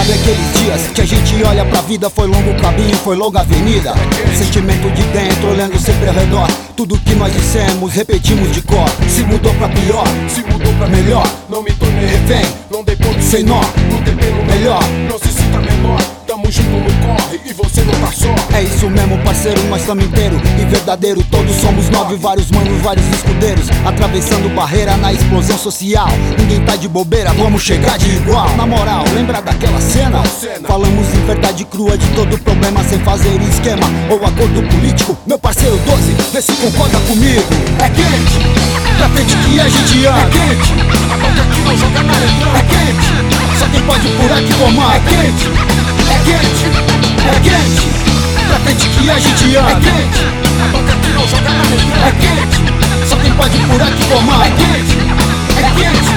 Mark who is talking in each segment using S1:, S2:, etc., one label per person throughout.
S1: Sabe aqueles dias que a gente olha pra vida, foi longo caminho, foi longa avenida. Sentimento de dentro, olhando sempre ao redor. Tudo que nós dissemos, repetimos de cor. Se mudou pra pior, se mudou pra melhor. Não me tornei refém, não dei ponto sem nó. Lutei pelo melhor, não se sinta menor. Tamo junto no corre e você não tá só. É isso mesmo, parceiro, nós tamo inteiro e verdadeiro. Todos somos nove, vários manos, vários escudeiros, atravessando barreira na explosão social. Ninguém tá de bobeira, vamos chegar de igual. Na moral, lembra daquela cena? Falamos em verdade crua de todo problema, sem fazer esquema ou acordo político. Meu parceiro 12, vê se concorda comigo. É quente, pra frente que a gente anda. É quente, a boca aqui não joga na letra. É quente, só quem pode por aqui comanda. É quente, é quente, é quente, pra frente que a gente anda. É quente, a boca aqui não joga na letra. É quente, só quem pode por aqui comanda. É quente, é quente.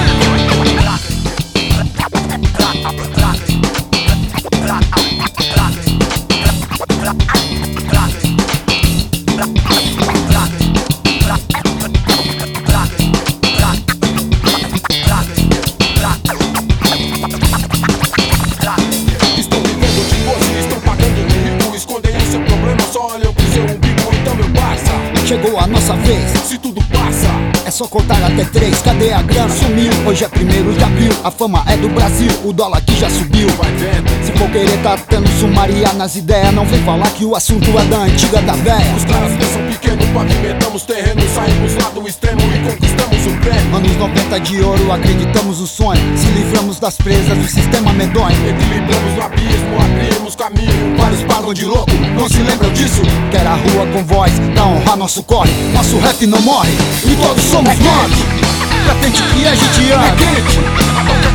S1: Chegou a nossa vez, se tudo passa, é só contar até 3, cadê a grana? Sumiu, hoje é 1º de abril, a fama é do Brasil, o dólar aqui já subiu. Vai vendo, se for querer tá tendo sumaria nas ideias, não vem falar que o assunto é da antiga da véia. Os caras pensam pequeno, pavimentamos terreno, saímos lá do extremo e conquistamos o prêmio. Anos 90 de ouro, acreditamos no sonho, se livramos das presas do sistema medonho. Equilibramos o abismo, abrimos caminho, vários pagam de louco, não se lembram disso? Quer a rua com voz, pra honrar nosso corre, nosso rap não morre, e todos somos nós. Pra frente que a gente anda. É quente, a boca